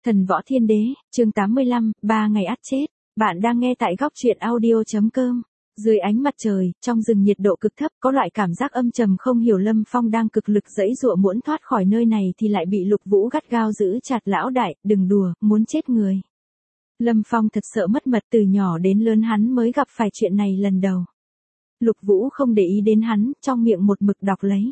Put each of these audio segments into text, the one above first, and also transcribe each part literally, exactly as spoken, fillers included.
Thần Võ Thiên Đế, chương tám mươi lăm, ba ngày ắt chết. Bạn đang nghe tại góc truyện audio chấm com. Dưới ánh mặt trời, trong rừng nhiệt độ cực thấp, có loại cảm giác âm trầm không hiểu. Lâm Phong đang cực lực giãy giụa muốn thoát khỏi nơi này thì lại bị Lục Vũ gắt gao giữ chặt. Lão đại, đừng đùa, muốn chết người. Lâm Phong thật sợ mất mật, từ nhỏ đến lớn hắn mới gặp phải chuyện này lần đầu. Lục Vũ không để ý đến hắn, trong miệng một mực đọc lấy.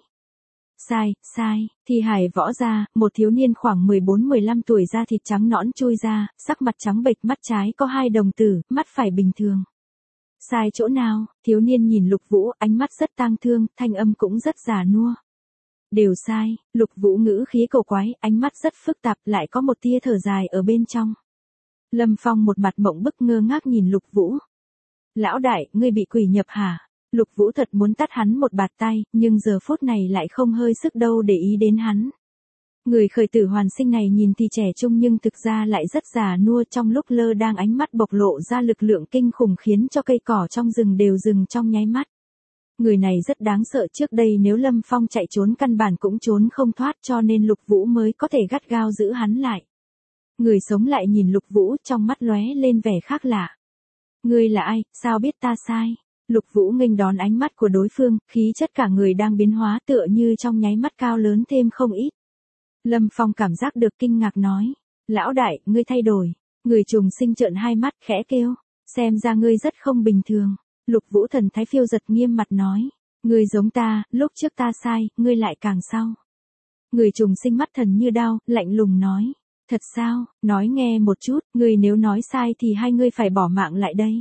Sai, sai, thi hải võ ra, một thiếu niên khoảng mười bốn mười lăm tuổi, da thịt trắng nõn chui ra, sắc mặt trắng bệch, mắt trái có hai đồng tử, mắt phải bình thường. Sai chỗ nào? Thiếu niên nhìn Lục Vũ, ánh mắt rất tang thương, thanh âm cũng rất già nua. Đều sai. Lục Vũ ngữ khí cổ quái, ánh mắt rất phức tạp, lại có một tia thở dài ở bên trong. Lâm Phong một mặt mộng bức ngơ ngác nhìn Lục Vũ. Lão đại, ngươi bị quỷ nhập hả? Lục Vũ thật muốn tát hắn một bạt tay, nhưng giờ phút này lại không hơi sức đâu để ý đến hắn. Người khởi tử hoàn sinh này nhìn thì trẻ trung nhưng thực ra lại rất già nua, trong lúc lơ đang ánh mắt bộc lộ ra lực lượng kinh khủng khiến cho cây cỏ trong rừng đều dừng trong nháy mắt. Người này rất đáng sợ, trước đây nếu Lâm Phong chạy trốn căn bản cũng trốn không thoát, cho nên Lục Vũ mới có thể gắt gao giữ hắn lại. Người sống lại nhìn Lục Vũ, trong mắt lóe lên vẻ khác lạ. Ngươi là ai, sao biết ta sai? Lục Vũ nghênh đón ánh mắt của đối phương, khí chất cả người đang biến hóa, tựa như trong nháy mắt cao lớn thêm không ít. Lâm Phong cảm giác được kinh ngạc nói. Lão đại, ngươi thay đổi. Người trùng sinh trợn hai mắt khẽ kêu. Xem ra ngươi rất không bình thường. Lục Vũ thần thái phiêu giật nghiêm mặt nói. Ngươi giống ta, lúc trước ta sai, ngươi lại càng sau. Người trùng sinh mắt thần như đao, lạnh lùng nói. Thật sao, nói nghe một chút, ngươi nếu nói sai thì hai ngươi phải bỏ mạng lại đây.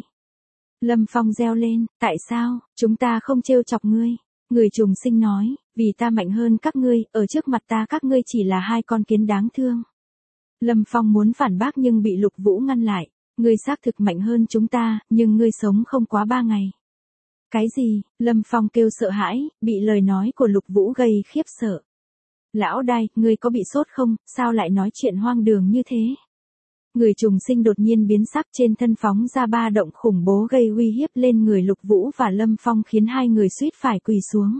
Lâm Phong reo lên, tại sao, chúng ta không trêu chọc ngươi. Người trùng sinh nói, vì ta mạnh hơn các ngươi, ở trước mặt ta các ngươi chỉ là hai con kiến đáng thương. Lâm Phong muốn phản bác nhưng bị Lục Vũ ngăn lại. Ngươi xác thực mạnh hơn chúng ta, nhưng ngươi sống không quá ba ngày. Cái gì? Lâm Phong kêu sợ hãi, bị lời nói của Lục Vũ gây khiếp sợ. Lão đại, ngươi có bị sốt không, sao lại nói chuyện hoang đường như thế? Người trùng sinh đột nhiên biến sắc, trên thân phóng ra ba động khủng bố gây uy hiếp lên người Lục Vũ và Lâm Phong khiến hai người suýt phải quỳ xuống.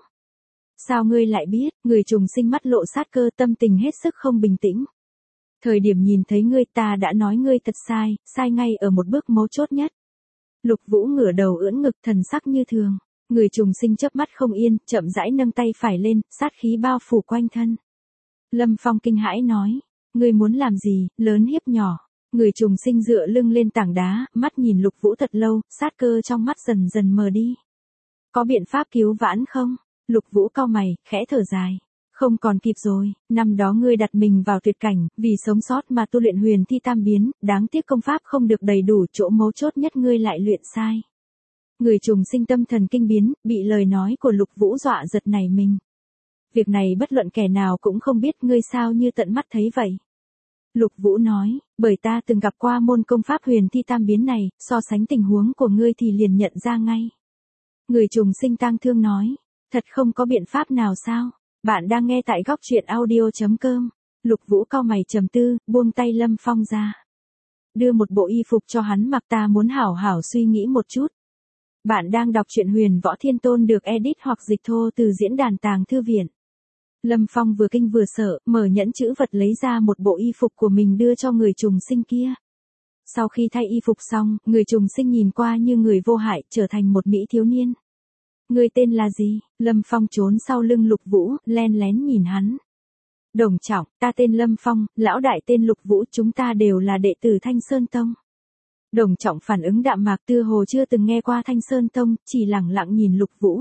Sao ngươi lại biết? Người trùng sinh mắt lộ sát cơ, tâm tình hết sức không bình tĩnh. Thời điểm nhìn thấy ngươi ta đã nói ngươi thật sai, sai ngay ở một bước mấu chốt nhất. Lục Vũ ngửa đầu ưỡn ngực, thần sắc như thường. Người trùng sinh chớp mắt không yên, chậm rãi nâng tay phải lên, sát khí bao phủ quanh thân. Lâm Phong kinh hãi nói, ngươi muốn làm gì, lớn hiếp nhỏ. Người trùng sinh dựa lưng lên tảng đá, mắt nhìn Lục Vũ thật lâu, sát cơ trong mắt dần dần mờ đi. Có biện pháp cứu vãn không? Lục Vũ cau mày, khẽ thở dài. Không còn kịp rồi, năm đó ngươi đặt mình vào tuyệt cảnh, vì sống sót mà tu luyện huyền thi tam biến, đáng tiếc công pháp không được đầy đủ, chỗ mấu chốt nhất ngươi lại luyện sai. Người trùng sinh tâm thần kinh biến, bị lời nói của Lục Vũ dọa giật nảy mình. Việc này bất luận kẻ nào cũng không biết, ngươi sao như tận mắt thấy vậy. Lục Vũ nói, bởi ta từng gặp qua môn công pháp huyền thi tam biến này, so sánh tình huống của ngươi thì liền nhận ra ngay. Người trùng sinh tang thương nói, thật không có biện pháp nào sao? Bạn đang nghe tại góc truyện audio chấm com. Lục Vũ cau mày trầm tư, buông tay Lâm Phong ra. Đưa một bộ y phục cho hắn mặc, ta muốn hảo hảo suy nghĩ một chút. Bạn đang đọc truyện Huyền Võ Thiên Tôn được edit hoặc dịch thô từ diễn đàn Tàng Thư Viện. Lâm Phong vừa kinh vừa sợ, mở nhẫn chữ vật lấy ra một bộ y phục của mình đưa cho người trùng sinh kia. Sau khi thay y phục xong, người trùng sinh nhìn qua như người vô hại, trở thành một mỹ thiếu niên. Người tên là gì? Lâm Phong trốn sau lưng Lục Vũ, len lén nhìn hắn. Đồng Trọng, ta tên Lâm Phong, lão đại tên Lục Vũ, chúng ta đều là đệ tử Thanh Sơn Tông. Đồng Trọng phản ứng đạm mạc, tựa hồ chưa từng nghe qua Thanh Sơn Tông, chỉ lẳng lặng nhìn Lục Vũ.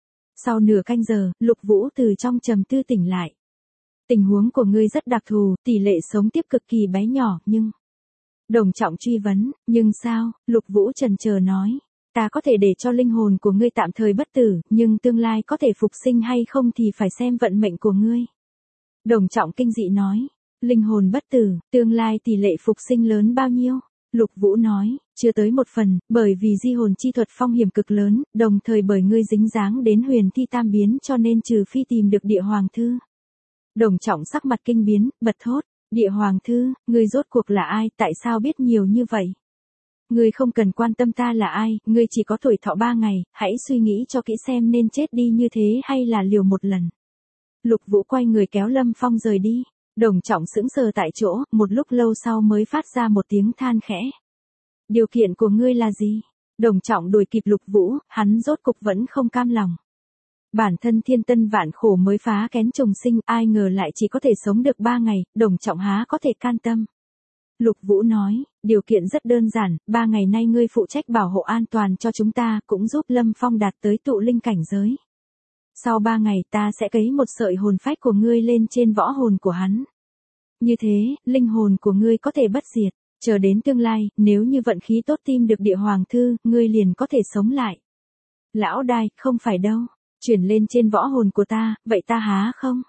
Sau nửa canh giờ, Lục Vũ từ trong trầm tư tỉnh lại. Tình huống của ngươi rất đặc thù, tỷ lệ sống tiếp cực kỳ bé nhỏ, nhưng... Đồng Trọng truy vấn, nhưng sao? Lục Vũ chần chờ nói. Ta có thể để cho linh hồn của ngươi tạm thời bất tử, nhưng tương lai có thể phục sinh hay không thì phải xem vận mệnh của ngươi. Đồng Trọng kinh dị nói. Linh hồn bất tử, tương lai tỷ lệ phục sinh lớn bao nhiêu? Lục Vũ nói, chưa tới một phần, bởi vì di hồn chi thuật phong hiểm cực lớn, đồng thời bởi ngươi dính dáng đến huyền thi tam biến cho nên trừ phi tìm được địa hoàng thư. Đồng Trọng sắc mặt kinh biến, bật thốt, địa hoàng thư, ngươi rốt cuộc là ai, tại sao biết nhiều như vậy? Ngươi không cần quan tâm ta là ai, ngươi chỉ có tuổi thọ ba ngày, hãy suy nghĩ cho kỹ xem nên chết đi như thế hay là liều một lần. Lục Vũ quay người kéo Lâm Phong rời đi. Đồng Trọng sững sờ tại chỗ, một lúc lâu sau mới phát ra một tiếng than khẽ. Điều kiện của ngươi là gì? Đồng Trọng đuổi kịp Lục Vũ, hắn rốt cục vẫn không cam lòng. Bản thân thiên tân vạn khổ mới phá kén trùng sinh, ai ngờ lại chỉ có thể sống được ba ngày, Đồng Trọng há có thể can tâm. Lục Vũ nói, điều kiện rất đơn giản, ba ngày nay ngươi phụ trách bảo hộ an toàn cho chúng ta, cũng giúp Lâm Phong đạt tới tụ linh cảnh giới. Sau ba ngày ta sẽ cấy một sợi hồn phách của ngươi lên trên võ hồn của hắn. Như thế, linh hồn của ngươi có thể bất diệt, chờ đến tương lai, nếu như vận khí tốt tìm được địa hoàng thư, ngươi liền có thể sống lại. Lão đại, không phải đâu, chuyển lên trên võ hồn của ta, vậy ta há không?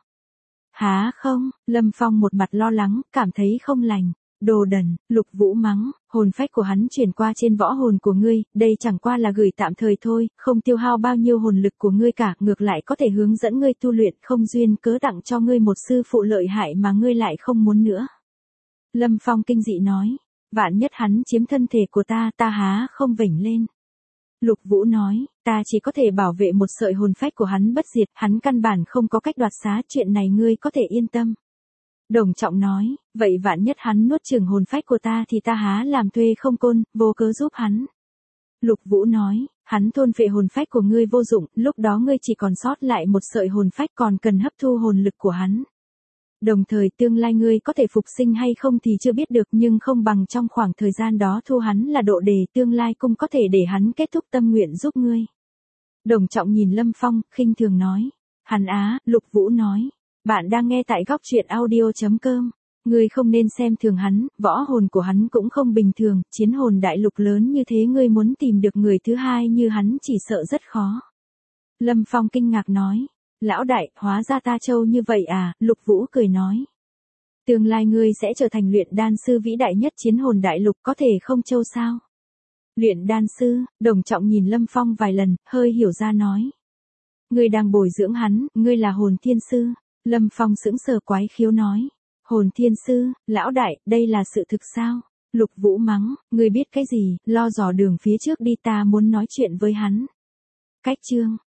Há không, Lâm Phong một mặt lo lắng, cảm thấy không lành. Đồ đần, Lục Vũ mắng, hồn phách của hắn chuyển qua trên võ hồn của ngươi, đây chẳng qua là gửi tạm thời thôi, không tiêu hao bao nhiêu hồn lực của ngươi cả, ngược lại có thể hướng dẫn ngươi tu luyện, không duyên cớ tặng cho ngươi một sư phụ lợi hại mà ngươi lại không muốn nữa. Lâm Phong kinh dị nói, vạn nhất hắn chiếm thân thể của ta, ta há không vểnh lên. Lục Vũ nói, ta chỉ có thể bảo vệ một sợi hồn phách của hắn bất diệt, hắn căn bản không có cách đoạt xá, chuyện này ngươi có thể yên tâm. Đồng Trọng nói, vậy vạn nhất hắn nuốt chửng hồn phách của ta thì ta há làm thuê không côn, vô cớ giúp hắn. Lục Vũ nói, hắn thôn phệ hồn phách của ngươi vô dụng, lúc đó ngươi chỉ còn sót lại một sợi hồn phách còn cần hấp thu hồn lực của hắn. Đồng thời tương lai ngươi có thể phục sinh hay không thì chưa biết được, nhưng không bằng trong khoảng thời gian đó thu hắn là độ đề, tương lai cũng có thể để hắn kết thúc tâm nguyện giúp ngươi. Đồng Trọng nhìn Lâm Phong, khinh thường nói, hắn á, Lục Vũ nói. Bạn đang nghe tại góc truyện audio chấm com. Ngươi không nên xem thường hắn, võ hồn của hắn cũng không bình thường, chiến hồn đại lục lớn như thế ngươi muốn tìm được người thứ hai như hắn chỉ sợ rất khó. Lâm Phong kinh ngạc nói, lão đại, hóa ra ta trâu như vậy à, Lục Vũ cười nói. Tương lai ngươi sẽ trở thành luyện đan sư vĩ đại nhất chiến hồn đại lục, có thể không trâu sao? Luyện đan sư, Đồng Trọng nhìn Lâm Phong vài lần, hơi hiểu ra nói. Ngươi đang bồi dưỡng hắn, ngươi là hồn thiên sư. Lâm Phong sững sờ quái khiếu nói. Hồn thiên sư, lão đại, đây là sự thực sao? Lục Vũ mắng, ngươi biết cái gì, lo dò đường phía trước đi, ta muốn nói chuyện với hắn. Cách chương.